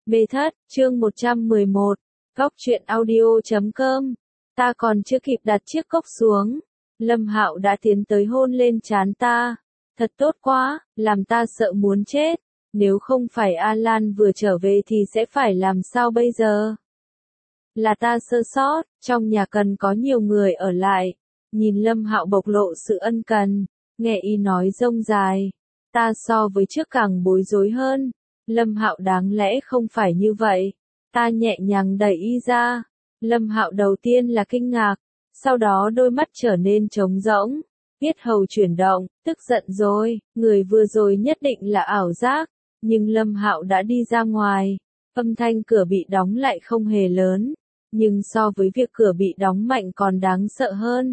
Mê thất, chương 111, góc truyện audio.com. Ta còn chưa kịp đặt chiếc cốc xuống, Lâm Hạo đã tiến tới hôn lên trán ta. Thật tốt quá, làm ta sợ muốn chết. Nếu không phải Alan vừa trở về thì sẽ phải làm sao bây giờ? Là ta sơ sót, trong nhà cần có nhiều người ở lại. Nhìn Lâm Hạo bộc lộ sự ân cần, nghe y nói rông dài. Ta so với trước càng bối rối hơn. Lâm Hạo đáng lẽ không phải như vậy. Ta nhẹ nhàng đẩy y ra. Lâm Hạo đầu tiên là kinh ngạc, sau đó đôi mắt trở nên trống rỗng, yết hầu chuyển động, tức giận rồi, người vừa rồi nhất định là ảo giác, nhưng Lâm Hạo đã đi ra ngoài. Âm thanh cửa bị đóng lại không hề lớn, nhưng so với việc cửa bị đóng mạnh còn đáng sợ hơn.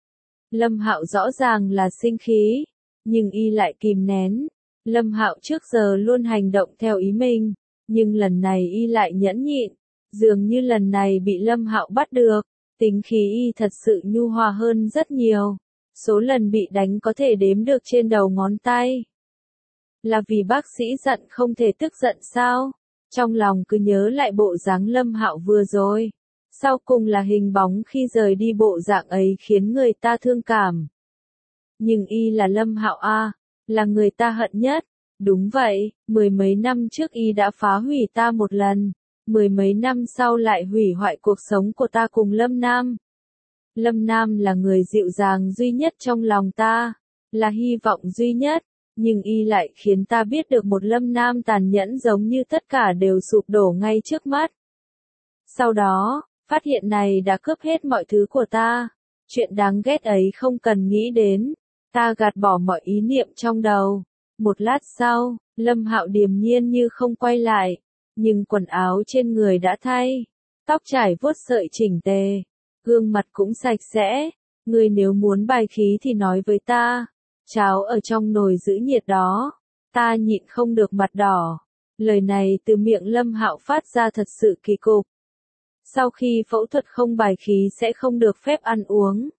Lâm Hạo rõ ràng là sinh khí, nhưng y lại kìm nén. Lâm Hạo trước giờ luôn hành động theo ý mình, nhưng lần này y lại nhẫn nhịn, dường như lần này bị Lâm Hạo bắt được, tính khí y thật sự nhu hòa hơn rất nhiều. Số lần bị đánh có thể đếm được trên đầu ngón tay. Là vì bác sĩ giận không thể tức giận sao? Trong lòng cứ nhớ lại bộ dáng Lâm Hạo vừa rồi. Sau cùng là hình bóng khi rời đi, bộ dạng ấy khiến người ta thương cảm. Nhưng y là Lâm Hạo a, là người ta hận nhất. Đúng vậy, mười mấy năm trước y đã phá hủy ta một lần, mười mấy năm sau lại hủy hoại cuộc sống của ta cùng Lâm Nam. Lâm Nam là người dịu dàng duy nhất trong lòng ta, là hy vọng duy nhất, nhưng y lại khiến ta biết được một Lâm Nam tàn nhẫn giống như tất cả đều sụp đổ ngay trước mắt. Sau đó, phát hiện này đã cướp hết mọi thứ của ta, chuyện đáng ghét ấy không cần nghĩ đến, ta gạt bỏ mọi ý niệm trong đầu. Một lát sau, Lâm Hạo điềm nhiên như không quay lại, nhưng quần áo trên người đã thay, tóc trải vuốt sợi chỉnh tề, gương mặt cũng sạch sẽ. Ngươi nếu muốn bài khí thì nói với ta, cháo ở trong nồi giữ nhiệt đó. Ta nhịn không được mặt đỏ. Lời này từ miệng Lâm Hạo phát ra thật sự kỳ cục. Sau khi phẫu thuật không bài khí sẽ không được phép ăn uống.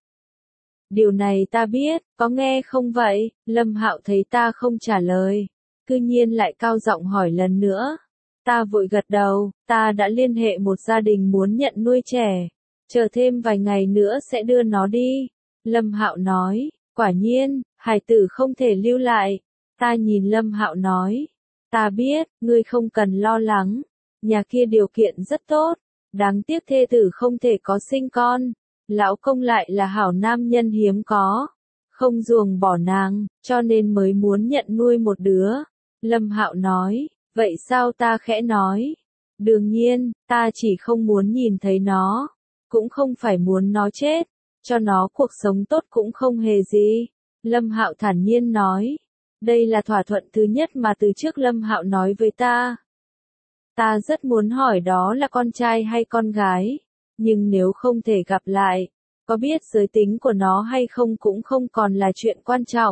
Điều này ta biết, có nghe không vậy? Lâm Hạo thấy ta không trả lời, cư nhiên lại cao giọng hỏi lần nữa. Ta vội gật đầu, ta đã liên hệ một gia đình muốn nhận nuôi trẻ, chờ thêm vài ngày nữa sẽ đưa nó đi. Lâm Hạo nói, quả nhiên, hài tử không thể lưu lại. Ta nhìn Lâm Hạo nói, ta biết, ngươi không cần lo lắng, nhà kia điều kiện rất tốt, đáng tiếc thê tử không thể có sinh con. Lão công lại là hảo nam nhân hiếm có, không ruồng bỏ nàng, cho nên mới muốn nhận nuôi một đứa. Lâm Hạo nói, vậy sao? Ta khẽ nói, đương nhiên, ta chỉ không muốn nhìn thấy nó, cũng không phải muốn nó chết, cho nó cuộc sống tốt cũng không hề gì. Lâm Hạo thản nhiên nói, đây là thỏa thuận thứ nhất mà từ trước Lâm Hạo nói với ta. Ta rất muốn hỏi đó là con trai hay con gái. Nhưng nếu không thể gặp lại, có biết giới tính của nó hay không cũng không còn là chuyện quan trọng.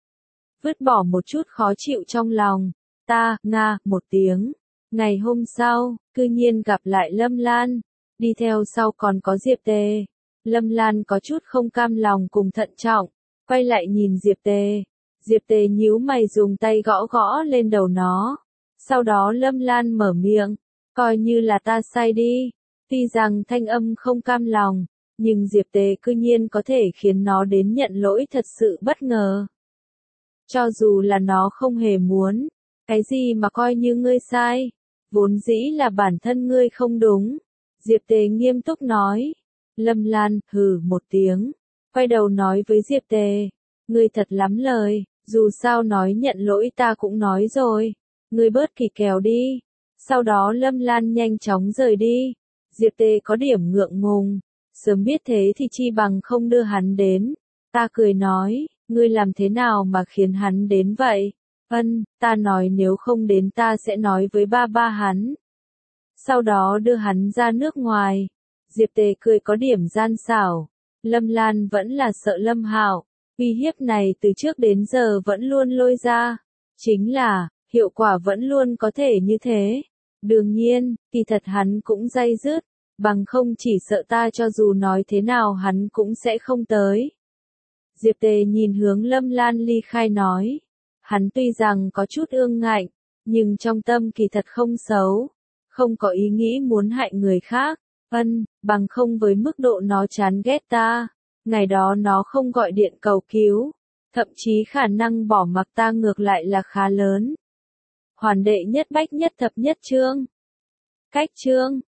Vứt bỏ một chút khó chịu trong lòng, ta, một tiếng. Ngày hôm sau, cư nhiên gặp lại Lâm Lan, đi theo sau còn có Diệp Tề. Lâm Lan có chút không cam lòng cùng thận trọng, quay lại nhìn Diệp Tề. Diệp Tề nhíu mày dùng tay gõ gõ lên đầu nó. Sau đó Lâm Lan mở miệng, coi như là ta sai đi. Tuy rằng thanh âm không cam lòng, nhưng Diệp Tề cư nhiên có thể khiến nó đến nhận lỗi thật sự bất ngờ. Cho dù là nó không hề muốn, cái gì mà coi như ngươi sai, vốn dĩ là bản thân ngươi không đúng. Diệp Tề nghiêm túc nói. Lâm Lan hừ một tiếng, quay đầu nói với Diệp Tề, ngươi thật lắm lời, dù sao nói nhận lỗi ta cũng nói rồi, ngươi bớt kỳ kèo đi. Sau đó Lâm Lan nhanh chóng rời đi. Diệp Tề có điểm ngượng ngùng, sớm biết thế thì chi bằng không đưa hắn đến. Ta cười nói, ngươi làm thế nào mà khiến hắn đến vậy? Ta nói nếu không đến ta sẽ nói với ba hắn. Sau đó đưa hắn ra nước ngoài. Diệp Tề cười có điểm gian xảo. Lâm Lan vẫn là sợ Lâm Hạo, uy hiếp này từ trước đến giờ vẫn luôn lôi ra. Chính là, hiệu quả vẫn luôn có thể như thế. Đương nhiên, kỳ thật hắn cũng day dứt, bằng không chỉ sợ ta cho dù nói thế nào hắn cũng sẽ không tới. Diệp Tề nhìn hướng Lâm Lan ly khai nói, hắn tuy rằng có chút ương ngạnh, nhưng trong tâm kỳ thật không xấu, không có ý nghĩ muốn hại người khác. Bằng không với mức độ nó chán ghét ta, ngày đó nó không gọi điện cầu cứu, thậm chí khả năng bỏ mặc ta ngược lại là khá lớn. Hoàn đệ nhất bách nhất thập nhất chương. Cách chương